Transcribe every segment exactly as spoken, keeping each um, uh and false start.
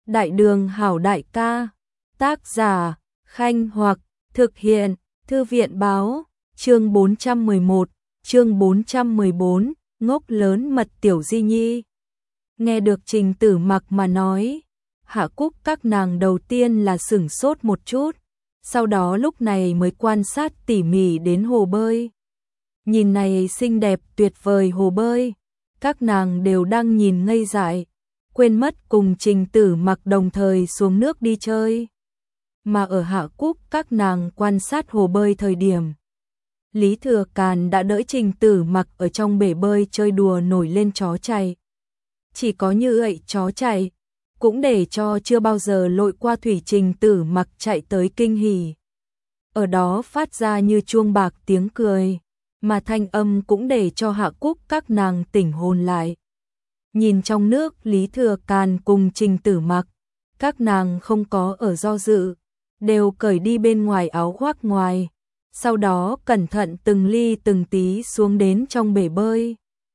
Đại đường hảo đại ca, tác giả, Khanh Hoặc, thực hiện, Thư viện báo, chương bốn trăm mười một, chương bốn trăm mười bốn, ngốc lớn mật Tiểu Di Nhi. Nghe được Trình Tử Mặc mà nói, Hạ Cúc các nàng đầu tiên là sửng sốt một chút, sau đó lúc này mới quan sát tỉ mỉ đến hồ bơi. Nhìn này xinh đẹp tuyệt vời hồ bơi, các nàng đều đang nhìn ngây dại, quên mất cùng Trình Tử Mặc đồng thời xuống nước đi chơi. Mà ở Hạ Cúc các nàng quan sát hồ bơi thời điểm, Lý Thừa Càn đã đỡ Trình Tử Mặc ở trong bể bơi chơi đùa nổi lên chó chạy. Chỉ có như vậy chó chạy, cũng để cho chưa bao giờ lội qua thủy Trình Tử Mặc chạy tới kinh hỉ. Ở đó phát ra như chuông bạc tiếng cười, mà thanh âm cũng để cho Hạ Cúc các nàng tỉnh hồn lại. Nhìn trong nước Lý Thừa Càn cùng Trình Tử Mặc, các nàng không có ở do dự, đều cởi đi bên ngoài áo khoác ngoài, sau đó cẩn thận từng ly từng tí xuống đến trong bể bơi.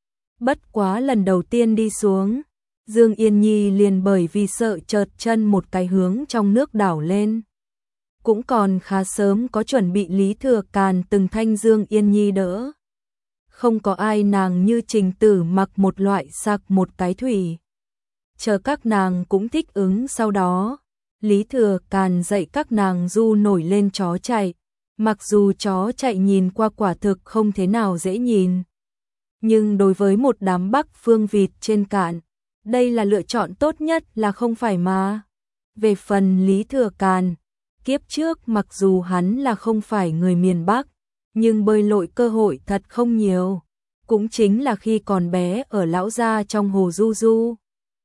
Bất quá lần đầu tiên đi xuống, Dương Yên Nhi liền bởi vì sợ chợt chân một cái hướng trong nước đảo lên. Cũng còn khá sớm có chuẩn bị Lý Thừa Càn từng thanh Dương Yên Nhi đỡ. Không có ai nàng như Trình Tử Mặc một loại sặc một cái thủy. Chờ các nàng cũng thích ứng sau đó, Lý Thừa Càn dạy các nàng du nổi lên chó chạy. Mặc dù chó chạy nhìn qua quả thực không thế nào dễ nhìn, nhưng đối với một đám Bắc Phương vịt trên cạn, đây là lựa chọn tốt nhất là không phải mà. Về phần Lý Thừa Càn, kiếp trước mặc dù hắn là không phải người miền Bắc, nhưng bơi lội cơ hội thật không nhiều, cũng chính là khi còn bé ở lão gia trong hồ du du.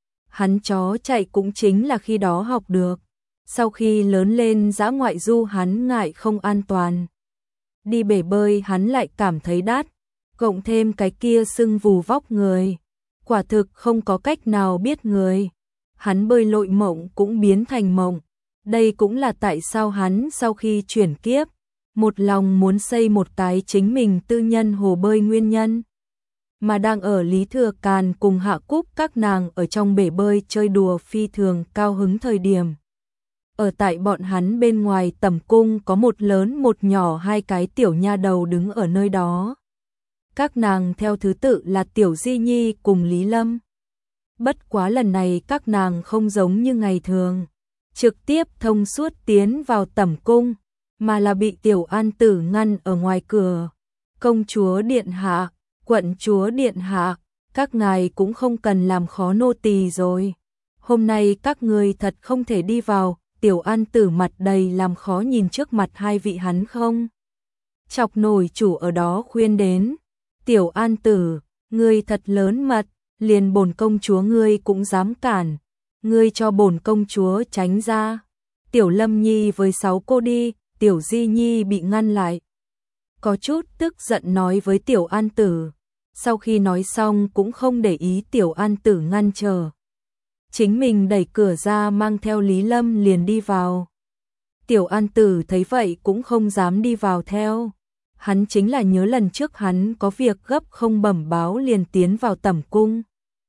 Hắn chó chạy cũng chính là khi đó học được, sau khi lớn lên dã ngoại du hắn ngại không an toàn. Đi bể bơi hắn lại cảm thấy đắt, cộng thêm cái kia sưng vù vóc người, quả thực không có cách nào biết người. Hắn bơi lội mộng cũng biến thành mộng, đây cũng là tại sao hắn sau khi chuyển kiếp, một lòng muốn xây một cái chính mình tư nhân hồ bơi nguyên nhân. Mà đang ở Lý Thừa Càn cùng Hạ Cúc các nàng ở trong bể bơi chơi đùa phi thường cao hứng thời điểm. Ở tại bọn hắn bên ngoài tẩm cung có một lớn một nhỏ hai cái tiểu nha đầu đứng ở nơi đó. Các nàng theo thứ tự là Tiểu Di Nhi cùng Lý Lâm. Bất quá lần này các nàng không giống như ngày thường, trực tiếp thông suốt tiến vào tẩm cung, mà là bị Tiểu An Tử ngăn ở ngoài cửa. Công chúa điện hạ, quận chúa điện hạ, các ngài cũng không cần làm khó nô tỳ rồi. Hôm nay các ngươi thật không thể đi vào. Tiểu An Tử mặt đầy làm khó nhìn trước mặt hai vị hắn không. Chọc nổi chủ ở đó khuyên đến. Tiểu An Tử, ngươi thật lớn mật, liền bổn công chúa ngươi cũng dám cản. Ngươi cho bổn công chúa tránh ra. Tiểu Lâm Nhi với sáu cô đi, Tiểu Di Nhi bị ngăn lại. Có chút tức giận nói với Tiểu An Tử. Sau khi nói xong cũng không để ý Tiểu An Tử ngăn trở. Chính mình đẩy cửa ra mang theo Lý Lâm liền đi vào. Tiểu An Tử thấy vậy cũng không dám đi vào theo. Hắn chính là nhớ lần trước hắn có việc gấp không bẩm báo liền tiến vào tẩm cung.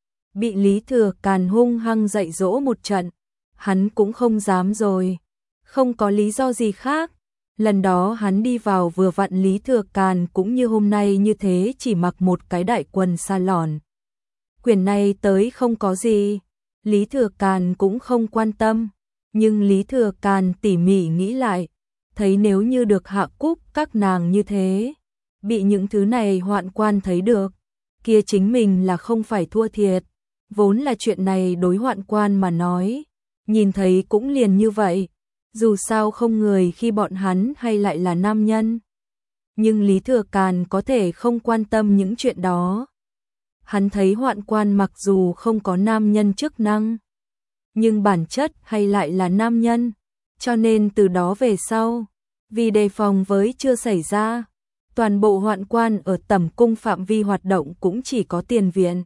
Bị Lý Thừa Càn hung hăng dạy dỗ một trận, hắn cũng không dám rồi. Không có lý do gì khác. Lần đó hắn đi vào vừa vặn Lý Thừa Càn cũng như hôm nay như thế chỉ mặc một cái đại quần sa lòn. Quyển này tới không có gì. Lý Thừa Càn cũng không quan tâm, nhưng Lý Thừa Càn tỉ mỉ nghĩ lại, thấy nếu như được Hạ Cúc các nàng như thế, bị những thứ này hoạn quan thấy được, kia chính mình là không phải thua thiệt, vốn là chuyện này đối hoạn quan mà nói, nhìn thấy cũng liền như vậy, dù sao không người khi bọn hắn hay lại là nam nhân. Nhưng Lý Thừa Càn có thể không quan tâm những chuyện đó. Hắn thấy hoạn quan mặc dù không có nam nhân chức năng, nhưng bản chất hay lại là nam nhân, cho nên từ đó về sau, vì đề phòng với chưa xảy ra, toàn bộ hoạn quan ở tẩm cung phạm vi hoạt động cũng chỉ có tiền viện.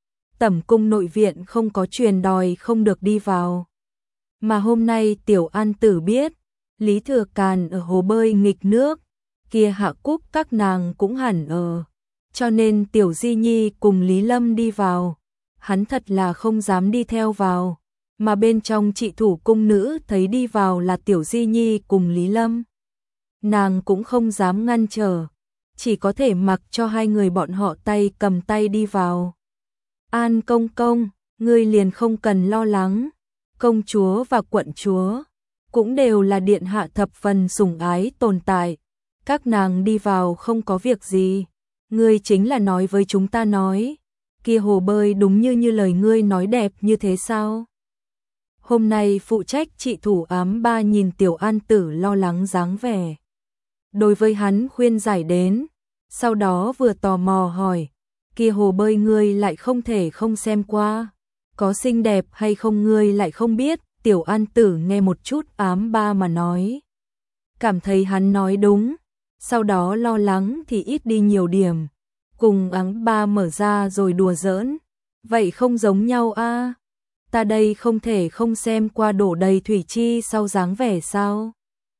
Tẩm cung nội viện không có truyền đòi không được đi vào. Mà hôm nay Tiểu An Tử biết, Lý Thừa Càn ở hồ bơi nghịch nước, kia Hạ Cúc các nàng cũng hẳn ở. Cho nên Tiểu Di Nhi cùng Lý Lâm đi vào, hắn thật là không dám đi theo vào, mà bên trong trị thủ cung nữ thấy đi vào là Tiểu Di Nhi cùng Lý Lâm. Nàng cũng không dám ngăn trở, chỉ có thể mặc cho hai người bọn họ tay cầm tay đi vào. An công công, ngươi liền không cần lo lắng, công chúa và quận chúa cũng đều là điện hạ thập phần sủng ái tồn tại, các nàng đi vào không có việc gì. Ngươi chính là nói với chúng ta nói, kia hồ bơi đúng như như lời ngươi nói đẹp như thế sao? Hôm nay phụ trách trị thủ ám ba nhìn Tiểu An Tử lo lắng dáng vẻ. Đối với hắn khuyên giải đến, sau đó vừa tò mò hỏi, kia hồ bơi ngươi lại không thể không xem qua, có xinh đẹp hay không ngươi lại không biết. Tiểu An Tử nghe một chút ám ba mà nói, cảm thấy hắn nói đúng, sau đó lo lắng thì ít đi nhiều điểm, cùng ám ba mở ra rồi đùa giỡn, vậy không giống nhau a, à? Ta đây không thể không xem qua đổ đầy thủy chi sau dáng vẻ sao?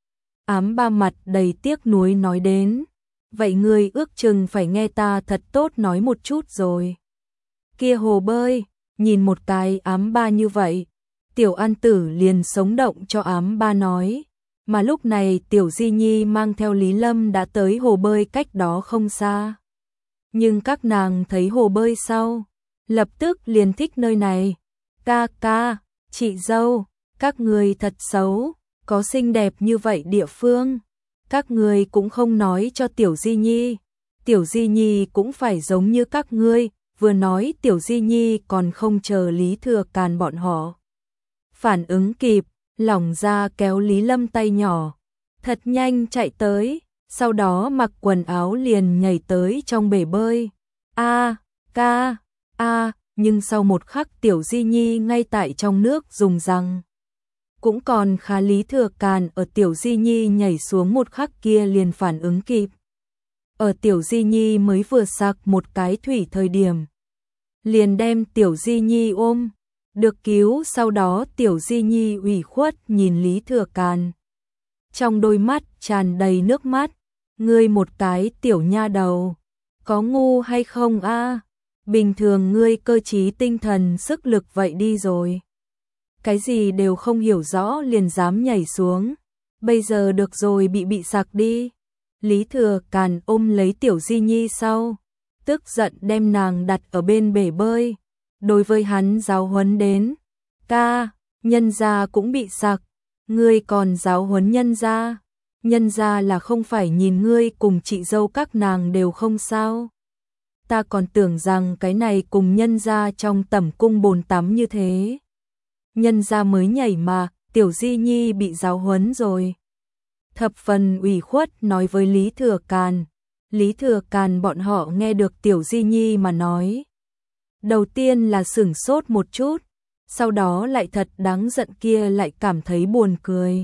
Ám ba mặt đầy tiếc nuối nói đến, vậy ngươi ước chừng phải nghe ta thật tốt nói một chút rồi. Kia hồ bơi, nhìn một cái ám ba như vậy, Tiểu An Tử liền sống động cho ám ba nói, mà lúc này Tiểu Di Nhi mang theo Lý Lâm đã tới hồ bơi cách đó không xa. Nhưng các nàng thấy hồ bơi sau, lập tức liền thích nơi này. Ca ca, chị dâu, các người thật xấu, có xinh đẹp như vậy địa phương. Các người cũng không nói cho Tiểu Di Nhi, Tiểu Di Nhi cũng phải giống như các ngươi. Vừa nói Tiểu Di Nhi còn không chờ Lý Thừa Càn bọn họ phản ứng kịp, lỏng ra kéo Lý Lâm tay nhỏ, thật nhanh chạy tới, sau đó mặc quần áo liền nhảy tới trong bể bơi. A, ca, a, nhưng sau một khắc Tiểu Di Nhi ngay tại trong nước dùng răng. Cũng còn khá Lý Thừa Càn ở Tiểu Di Nhi nhảy xuống một khắc kia liền phản ứng kịp. Ở Tiểu Di Nhi mới vừa sặc một cái thủy thời điểm, liền đem Tiểu Di Nhi ôm, được cứu. Sau đó Tiểu Di Nhi ủy khuất nhìn Lý Thừa Càn, trong đôi mắt tràn đầy nước mắt, ngươi một cái tiểu nha đầu, có ngu hay không a? Bình thường ngươi cơ trí tinh thần sức lực vậy đi rồi, cái gì đều không hiểu rõ liền dám nhảy xuống, bây giờ được rồi bị bị sặc đi. Lý Thừa Càn ôm lấy Tiểu Di Nhi sau, tức giận đem nàng đặt ở bên bể bơi, đối với hắn giáo huấn đến, ca, nhân gia cũng bị sặc, ngươi còn giáo huấn nhân gia, nhân gia là không phải nhìn ngươi cùng chị dâu các nàng đều không sao. Ta còn tưởng rằng cái này cùng nhân gia trong tẩm cung bồn tắm như thế. Nhân gia mới nhảy mà, Tiểu Di Nhi bị giáo huấn rồi. Thập phần ủy khuất nói với Lý Thừa Càn. Lý Thừa Càn bọn họ nghe được Tiểu Di Nhi mà nói, đầu tiên là sửng sốt một chút, sau đó lại thật đáng giận kia lại cảm thấy buồn cười.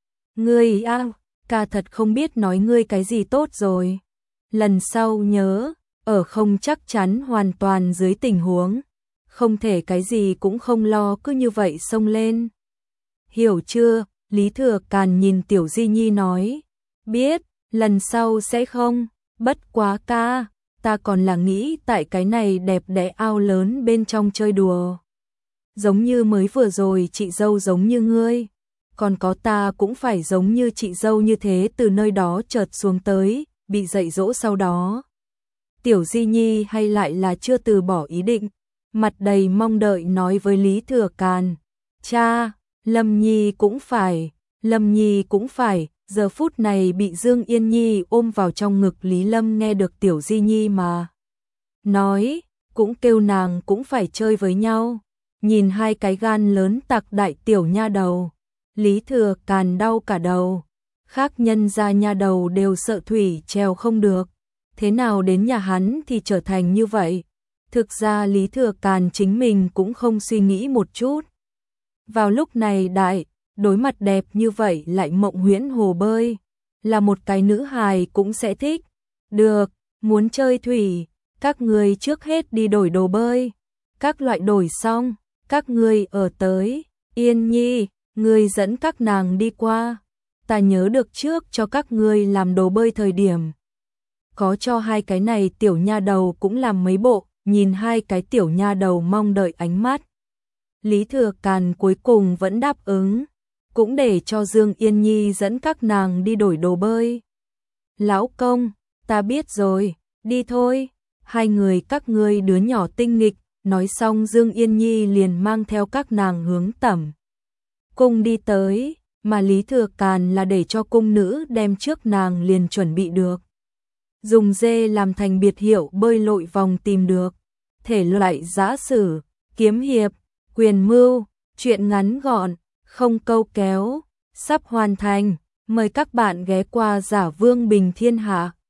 Ngươi a, ca thật không biết nói ngươi cái gì tốt rồi. Lần sau nhớ, ở không chắc chắn hoàn toàn dưới tình huống, không thể cái gì cũng không lo cứ như vậy xông lên. Hiểu chưa? Lý Thừa Càn nhìn Tiểu Di Nhi nói, biết, lần sau sẽ không, bất quá ca, ta còn là nghĩ tại cái này đẹp đẽ ao lớn bên trong chơi đùa. Giống như mới vừa rồi chị dâu giống như ngươi, còn có ta cũng phải giống như chị dâu như thế từ nơi đó chợt xuống tới, bị dạy dỗ sau đó. Tiểu Di Nhi hay lại là chưa từ bỏ ý định, mặt đầy mong đợi nói với Lý Thừa Càn, cha, Lâm Nhi cũng phải, Lâm Nhi cũng phải. Giờ phút này bị Dương Yên Nhi ôm vào trong ngực, Lý Lâm nghe được Tiểu Di Nhi mà nói, cũng kêu nàng cũng phải chơi với nhau. Nhìn hai cái gan lớn tặc đại tiểu nha đầu, Lý Thừa Càn đau cả đầu, khác nhân ra nha đầu đều sợ thủy trèo không được, thế nào đến nhà hắn thì trở thành như vậy. Thực ra Lý Thừa Càn chính mình cũng không suy nghĩ một chút. Vào lúc này đại đối mặt đẹp như vậy lại mộng huyễn hồ bơi, là một cái nữ hài cũng sẽ thích. Được, muốn chơi thủy, các người trước hết đi đổi đồ bơi. Các loại đổi xong, các người ở tới, Yên Nhi, người dẫn các nàng đi qua. Ta nhớ được trước cho các người làm đồ bơi thời điểm, có cho hai cái này tiểu nha đầu cũng làm mấy bộ, nhìn hai cái tiểu nha đầu mong đợi ánh mắt. Lý Thừa Càn cuối cùng vẫn đáp ứng, cũng để cho Dương Yên Nhi dẫn các nàng đi đổi đồ bơi. Lão công, ta biết rồi, đi thôi, hai người các ngươi đứa nhỏ tinh nghịch. Nói xong Dương Yên Nhi liền mang theo các nàng hướng tẩm cung đi tới, mà Lý Thừa Càn là để cho cung nữ đem trước nàng liền chuẩn bị được. Dùng dê làm thành biệt hiệu bơi lội vòng tìm được, thể loại giã sử, kiếm hiệp, quyền mưu, truyện ngắn gọn, không câu kéo, sắp hoàn thành, mời các bạn ghé qua Giả Vương Bình Thiên Hạ.